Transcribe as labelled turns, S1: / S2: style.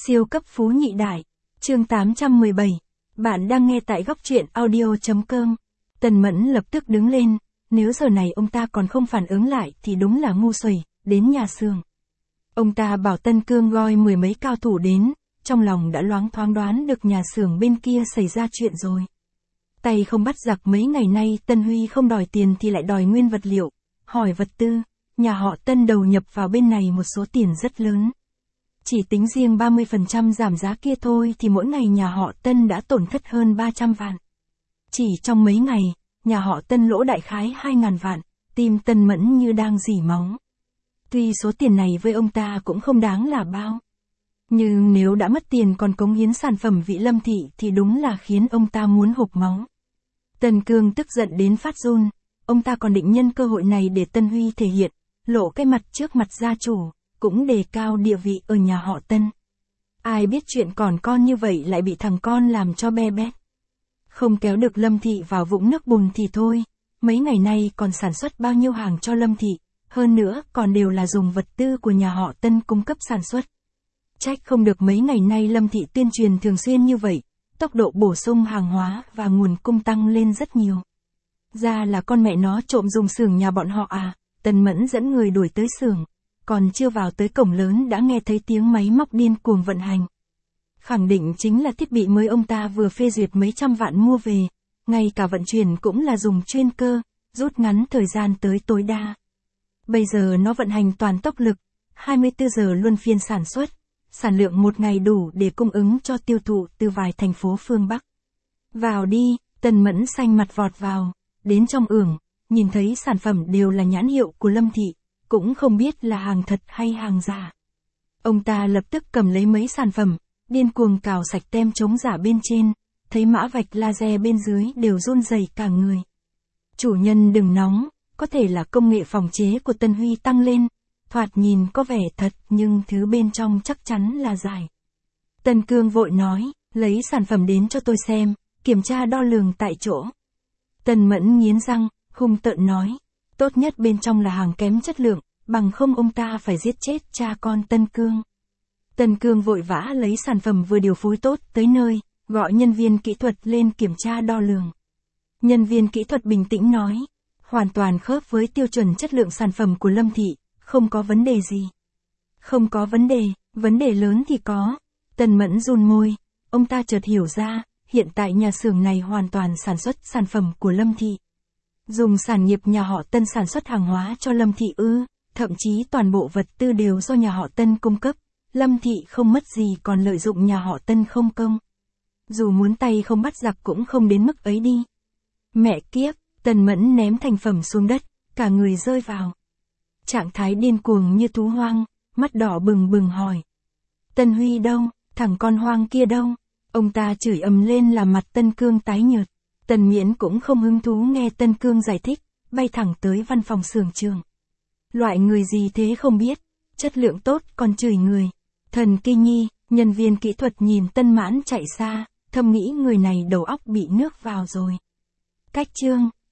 S1: Siêu cấp phú nhị đại. Chương 817. Bạn đang nghe tại góc truyện audio.com. Tần Mẫn lập tức đứng lên, nếu giờ này ông ta còn không phản ứng lại thì đúng là ngu xuẩn, đến nhà xưởng. Ông ta bảo Tân Cương gọi mười mấy cao thủ đến, trong lòng đã loáng thoáng đoán được nhà xưởng bên kia xảy ra chuyện rồi. Tay không bắt giặc mấy ngày nay Tân Huy không đòi tiền thì lại đòi nguyên vật liệu, hỏi vật tư, nhà họ Tân đầu nhập vào bên này một số tiền rất lớn. Chỉ tính riêng 30% giảm giá kia thôi thì mỗi ngày nhà họ Tân đã tổn thất hơn 300 vạn. Chỉ trong mấy ngày, nhà họ Tân lỗ đại khái 2.000 vạn, tim Tân Mẫn như đang rỉ máu. Tuy số tiền này với ông ta cũng không đáng là bao. Nhưng nếu đã mất tiền còn cống hiến sản phẩm vị Lâm Thị thì đúng là khiến ông ta muốn hộc máu. Tân Cương tức giận đến phát run, ông ta còn định nhân cơ hội này để Tân Huy thể hiện, lộ cái mặt trước mặt gia chủ, cũng đề cao địa vị ở nhà họ Tân. Ai biết chuyện còn con như vậy lại bị thằng con làm cho be bét. Không kéo được Lâm Thị vào vũng nước bùn thì thôi, mấy ngày nay còn sản xuất bao nhiêu hàng cho Lâm Thị, hơn nữa còn đều là dùng vật tư của nhà họ Tân cung cấp sản xuất. Trách không được mấy ngày nay Lâm Thị tuyên truyền thường xuyên như vậy, tốc độ bổ sung hàng hóa và nguồn cung tăng lên rất nhiều. Ra là con mẹ nó trộm dùng xưởng nhà bọn họ à. Tần Mẫn dẫn người đuổi tới xưởng, còn chưa vào tới cổng lớn đã nghe thấy tiếng máy móc điên cuồng vận hành. Khẳng định chính là thiết bị mới ông ta vừa phê duyệt mấy trăm vạn mua về, ngay cả vận chuyển cũng là dùng chuyên cơ, rút ngắn thời gian tới tối đa. Bây giờ nó vận hành toàn tốc lực, 24 giờ luân phiên sản xuất, sản lượng một ngày đủ để cung ứng cho tiêu thụ từ vài thành phố phương Bắc. Vào đi, Tần Mẫn xanh mặt vọt vào, đến trong ưởng, nhìn thấy sản phẩm đều là nhãn hiệu của Lâm Thị, cũng không biết là hàng thật hay hàng giả. Ông ta lập tức cầm lấy mấy sản phẩm, điên cuồng cào sạch tem chống giả bên trên, thấy mã vạch laser bên dưới đều run rẩy cả người. Chủ nhân đừng nóng, có thể là công nghệ phòng chế của Tân Huy tăng lên, thoạt nhìn có vẻ thật nhưng thứ bên trong chắc chắn là giả. Tân Cương vội nói, lấy sản phẩm đến cho tôi xem, kiểm tra đo lường tại chỗ. Tần Mẫn nghiến răng, hung tợn nói, tốt nhất bên trong là hàng kém chất lượng, bằng không ông ta phải giết chết cha con Tân Cương. Tân Cương vội vã lấy sản phẩm vừa điều phối tốt tới nơi, gọi nhân viên kỹ thuật lên kiểm tra đo lường. Nhân viên kỹ thuật bình tĩnh nói, hoàn toàn khớp với tiêu chuẩn chất lượng sản phẩm của Lâm Thị, không có vấn đề gì. Không có vấn đề lớn thì có. Tần Mẫn run môi, ông ta chợt hiểu ra, hiện tại nhà xưởng này hoàn toàn sản xuất sản phẩm của Lâm Thị. Dùng sản nghiệp nhà họ Tân sản xuất hàng hóa cho Lâm Thị ư, thậm chí toàn bộ vật tư đều do nhà họ Tân cung cấp, Lâm Thị không mất gì còn lợi dụng nhà họ Tân không công. Dù muốn tay không bắt giặc cũng không đến mức ấy đi. Mẹ kiếp, Tần Mẫn ném thành phẩm xuống đất, cả người rơi vào trạng thái điên cuồng như thú hoang, mắt đỏ bừng bừng hỏi. Tân Huy đâu, thằng con hoang kia đâu? Ông ta chửi ầm lên làm mặt Tân Cương tái nhợt. Tần Miễn cũng không hứng thú nghe Tân Cương giải thích, bay thẳng tới văn phòng xưởng trường. Loại người gì thế không biết, chất lượng tốt còn chửi người. Thần kỳ nhi, nhân viên kỹ thuật nhìn Tân Mãn chạy xa, thầm nghĩ người này đầu óc bị nước vào rồi. Cách chương